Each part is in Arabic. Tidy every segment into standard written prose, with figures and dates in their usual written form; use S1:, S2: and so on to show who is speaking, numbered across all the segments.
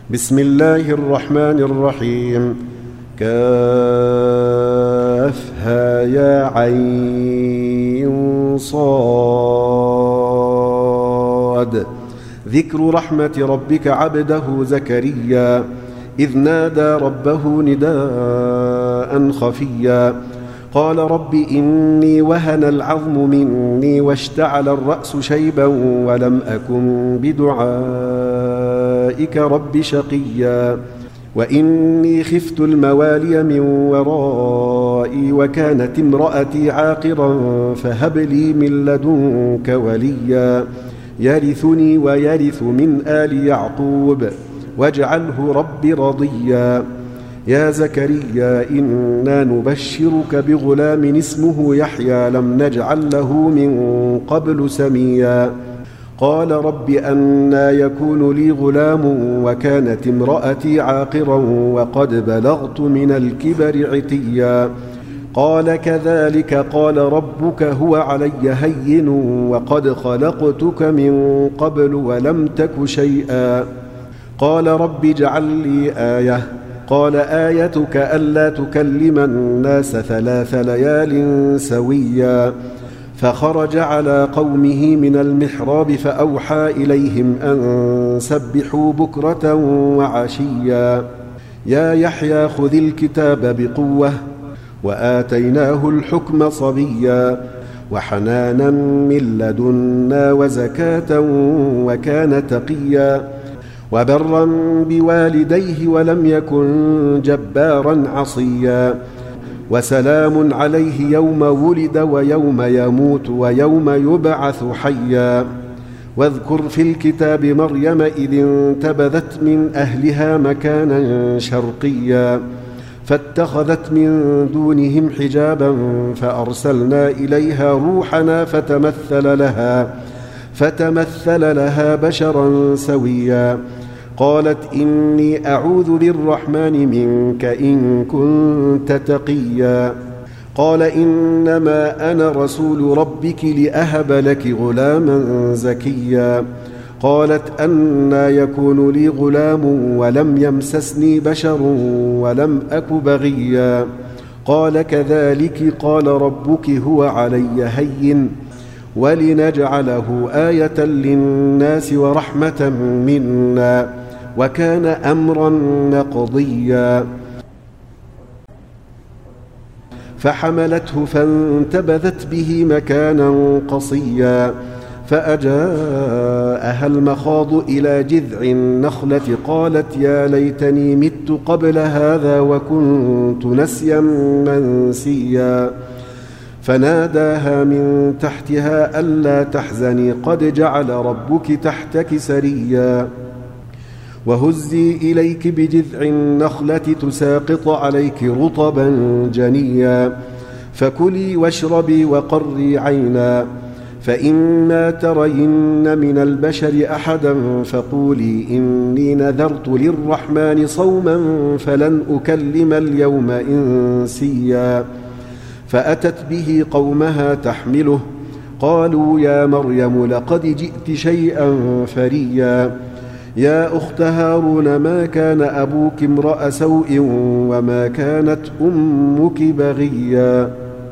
S1: بسم الله الرحمن الرحيم. كافها يا عين صاد. ذكر رحمة ربك عبده زكريا إذ نادى ربه نداء خفيا قال رب إني وهن العظم مني واشتعل الرأس شيبا ولم أكن بدعائك رب شقيا وإني خفت الموالي من ورائي وكانت امرأتي عاقرا فهب لي من لدنك وليا يرثني ويرث من آل يعقوب واجعله رب رضيا يا زكريا إنا نبشرك بغلام اسمه يحيى لم نجعل له من قبل سميا قال رب أنى يكون لي غلام وكانت امرأتي عاقرا وقد بلغت من الكبر عتيا قال كذلك قال ربك هو علي هين وقد خلقتك من قبل ولم تك شيئا قال رب اجعل لي آية قال آيتك ألا تكلم الناس 3 ليال سويا فخرج على قومه من المحراب فأوحى إليهم أن سبحوا بكرة وعشيا يا يحيى خذ الكتاب بقوة وآتيناه الحكم صبيا وحنانا من لدنا وزكاة وكان تقيا وبرا بوالديه ولم يكن جبارا عصيا وسلام عليه يوم ولد ويوم يموت ويوم يبعث حيا واذكر في الكتاب مريم إذ انتبذت من أهلها مكانا شرقيا فاتخذت من دونهم حجابا فأرسلنا إليها روحنا فتمثل لها بشرا سويا قالت إني أعوذ بالرحمن منك إن كنت تقيا قال إنما أنا رسول ربك لأهب لك غلاما زكيا قالت أنى يكون لي غلام ولم يمسسني بشر ولم أك بغيا قال كذلك قال ربك هو علي هين ولنجعله آية للناس ورحمة منا وكان أمرا مقضيا فحملته فانتبذت به مكانا قصيا فأجاءها المخاض إلى جذع النخلة قالت يا ليتني مت قبل هذا وكنت نسيا منسيا فناداها من تحتها ألا تحزني قد جعل ربك تحتك سريا وهزي إليك بجذع النخلة تساقط عليك رطبا جنيا فكلي واشربي وقري عينا فإما ترين من البشر أحدا فقولي إني نذرت للرحمن صوما فلن أكلم اليوم إنسيا فأتت به قومها تحمله قالوا يا مريم لقد جئت شيئا فريا يا أخت هارون ما كان أبوك امرأ سوء وما كانت أمك بغيا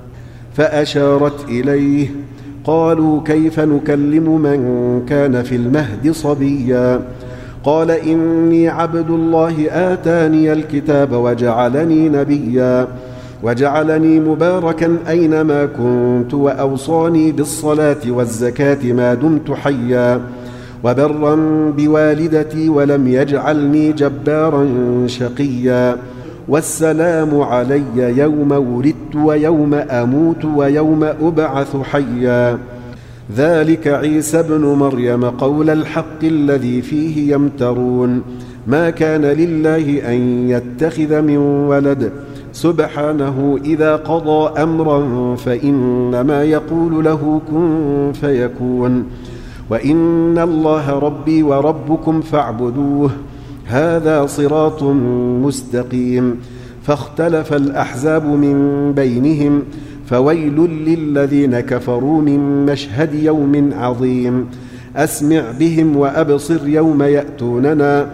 S1: فأشارت إليه قالوا كيف نكلم من كان في المهد صبيا قال إني عبد الله آتاني الكتاب وجعلني نبيا وجعلني مباركا أينما كنت وأوصاني بالصلاة والزكاة ما دمت حيا وبرا بوالدتي ولم يجعلني جبارا شقيا والسلام علي يوم ولدت ويوم أموت ويوم أبعث حيا ذلك عيسى ابن مريم قول الحق الذي فيه يمترون ما كان لله أن يتخذ من ولد سبحانه إذا قضى أمرا فإنما يقول له كن فيكون وإن الله ربي وربكم فاعبدوه هذا صراط مستقيم فاختلف الأحزاب من بينهم فويل للذين كفروا من مشهد يوم عظيم أسمع بهم وأبصر يوم يأتوننا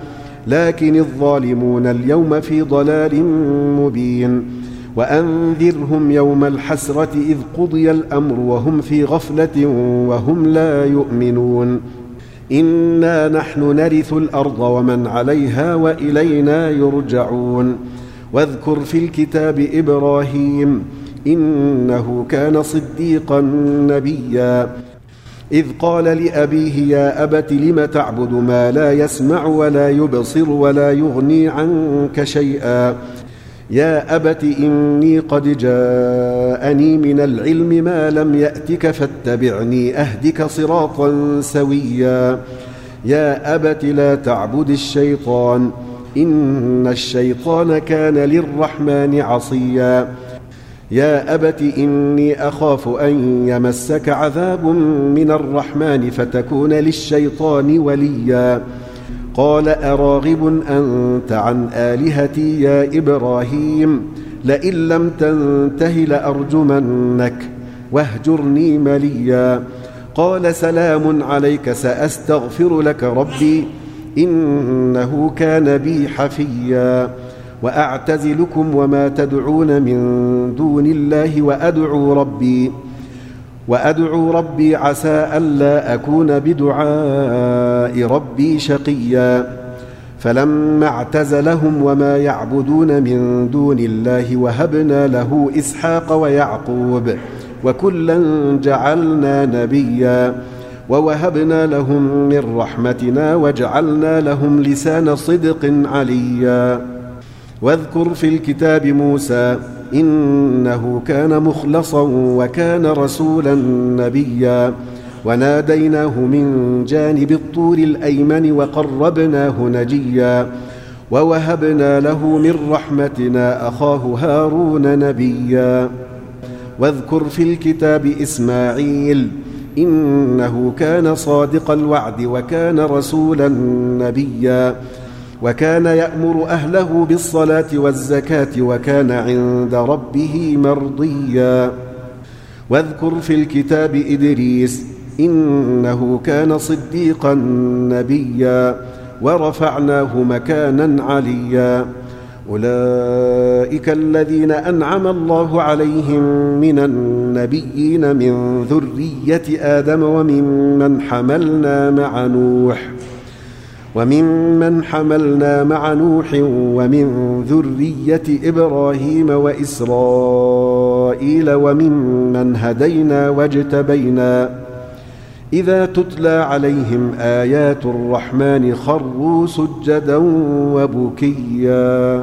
S1: لكن الظالمون اليوم في ضلال مبين وأنذرهم يوم الحسرة إذ قضي الأمر وهم في غفلة وهم لا يؤمنون إنا نحن نرث الأرض ومن عليها وإلينا يرجعون واذكر في الكتاب إبراهيم إنه كان صديقا نبيا إذ قال لأبيه يا أبت لم تعبد ما لا يسمع ولا يبصر ولا يغني عنك شيئا يا أبت إني قد جاءني من العلم ما لم يأتك فاتبعني أهدك صراطا سويا يا أبت لا تعبد الشيطان إن الشيطان كان للرحمن عصيا يا أبت إني أخاف أن يمسك عذاب من الرحمن فتكون للشيطان وليا قال أراغب أنت عن آلهتي يا إبراهيم لئن لم تنته لأرجمنك واهجرني مليا قال سلام عليك سأستغفر لك ربي إنه كان بي حفيا وأعتزلكم وما تدعون من دون الله وأدعو ربي عسى ألا أكون بدعاء ربي شقيا فلما اعتزلهم وما يعبدون من دون الله وهبنا له إسحاق ويعقوب وكلا جعلنا نبيا ووهبنا لهم من رحمتنا وجعلنا لهم لسان صدق عليا واذكر في الكتاب موسى إنه كان مخلصا وكان رسولا نبيا وناديناه من جانب الطور الأيمن وقربناه نجيا ووهبنا له من رحمتنا أخاه هارون نبيا واذكر في الكتاب إسماعيل إنه كان صادق الوعد وكان رسولا نبيا وكان يأمر أهله بالصلاة والزكاة وكان عند ربه مرضيا واذكر في الكتاب إدريس إنه كان صديقا نبيا ورفعناه مكانا عليا أولئك الذين أنعم الله عليهم من النبيين من ذرية آدم وممن حملنا مع نوح ومن ذرية إبراهيم وإسرائيل وممن هدينا واجتبينا إذا تتلى عليهم آيات الرحمن خروا سجدا وبكيا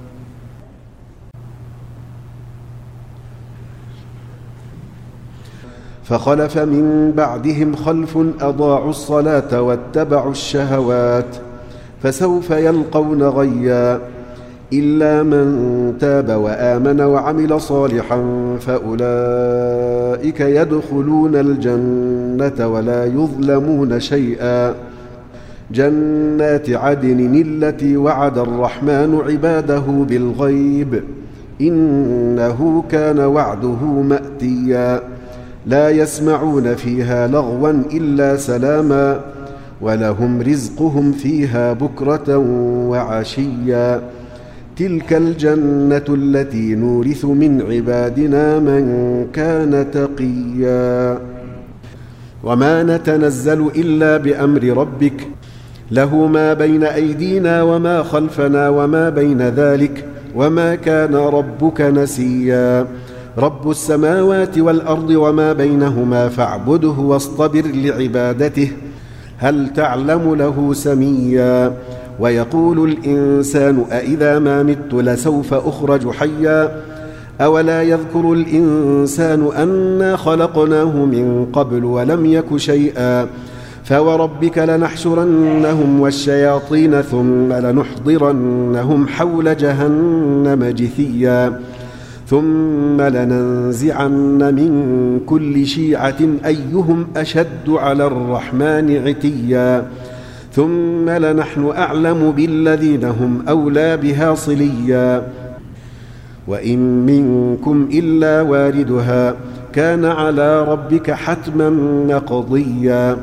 S1: فخلف من بعدهم خلف أضاعوا الصلاة واتبعوا الشهوات فسوف يلقون غيا إلا من تاب وآمن وعمل صالحا فأولئك يدخلون الجنة ولا يظلمون شيئا جنات عدن التي وعد الرحمن عباده بالغيب إنه كان وعده مأتيا لا يسمعون فيها لغوا إلا سلاما ولهم رزقهم فيها بكرة وعشيا تلك الجنة التي نورث من عبادنا من كان تقيا وما نتنزل إلا بأمر ربك له ما بين أيدينا وما خلفنا وما بين ذلك وما كان ربك نسيا رب السماوات والأرض وما بينهما فاعبده واصطبر لعبادته هل تعلم له سميا ويقول الإنسان أإذا ما مت لسوف أخرج حيا أولا يذكر الإنسان أنا خلقناه من قبل ولم يك شيئا فوربك لنحشرنهم والشياطين ثم لنحضرنهم حول جهنم جثيا ثم لننزعن من كل شيعة أيهم أشد على الرحمن عتيا ثم لنحن أعلم بالذين هم أولى بها صليا وإن منكم إلا واردها كان على ربك حتما مقضيا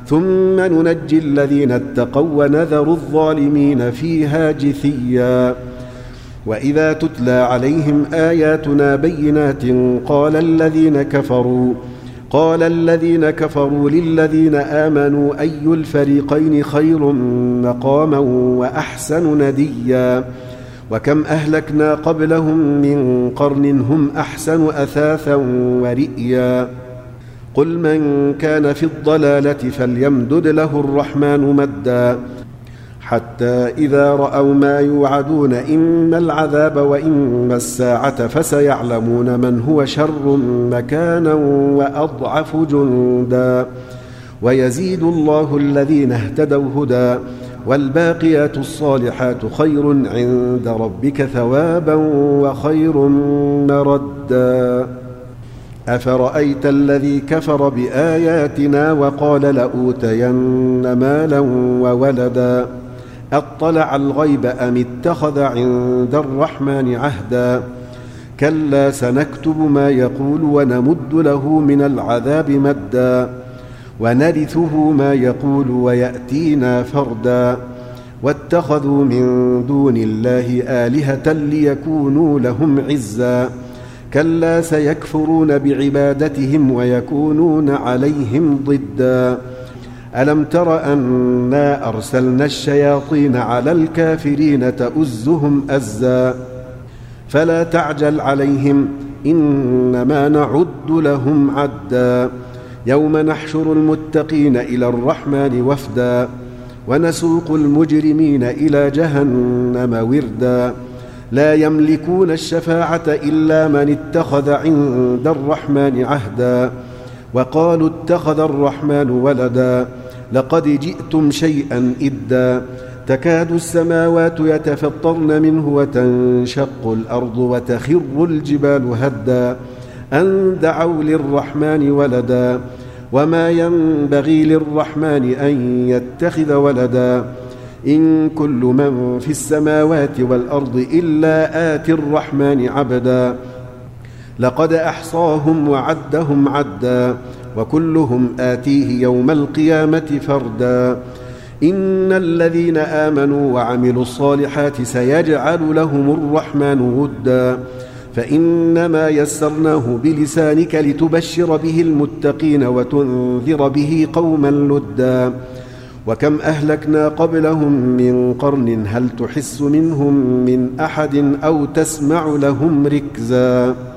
S1: ثم ننجي الذين اتقوا ونذر الظالمين فيها جثيا. وإذا تتلى عليهم آياتنا بينات قال الذين كفروا للذين آمنوا أي الفريقين خير مقاما وأحسن نديا. وكم أهلكنا قبلهم من قرن هم أحسن أثاثا ورئيا. قل من كان في الضلالة فليمدد له الرحمن مدا حتى إذا رأوا ما يوعدون إما العذاب وإما الساعة فسيعلمون من هو شر مكانا وأضعف جندا. ويزيد الله الذين اهتدوا هدى والباقيات الصالحات خير عند ربك ثوابا وخير مردا. أفرأيت الذي كفر بآياتنا وقال لأوتين مالا وولدا أطلع الغيب أم اتخذ عند الرحمن عهدا. كلا سنكتب ما يقول ونمد له من العذاب مدا ونرثه ما يقول ويأتينا فردا. واتخذوا من دون الله آلهة ليكونوا لهم عزا. كلا سيكفرون بعبادتهم ويكونون عليهم ضدا. ألم تر أنا أرسلنا الشياطين على الكافرين تؤزهم أزا. فلا تعجل عليهم إنما نعد لهم عدا. يوم نحشر المتقين إلى الرحمن وفدا ونسوق المجرمين إلى جهنم وردا. لا يملكون الشفاعة إلا من اتخذ عند الرحمن عهدا. وقالوا اتخذ الرحمن ولدا لقد جئتم شيئا إدا. تكاد السماوات يتفطرن منه وتنشق الأرض وتخر الجبال هدا أن دعوا للرحمن ولدا. وما ينبغي للرحمن أن يتخذ ولدا. إن كل من في السماوات والأرض إلا آتي الرحمن عبدا. لقد أحصاهم وعدهم عدا وكلهم آتيه يوم القيامة فردا. إن الذين آمنوا وعملوا الصالحات سيجعل لهم الرحمن ودا. فإنما يسرناه بلسانك لتبشر به المتقين وتنذر به قوما لدا. وكم أهلكنا قبلهم من قرن هل تحس منهم من أحد أو تسمع لهم ركزا.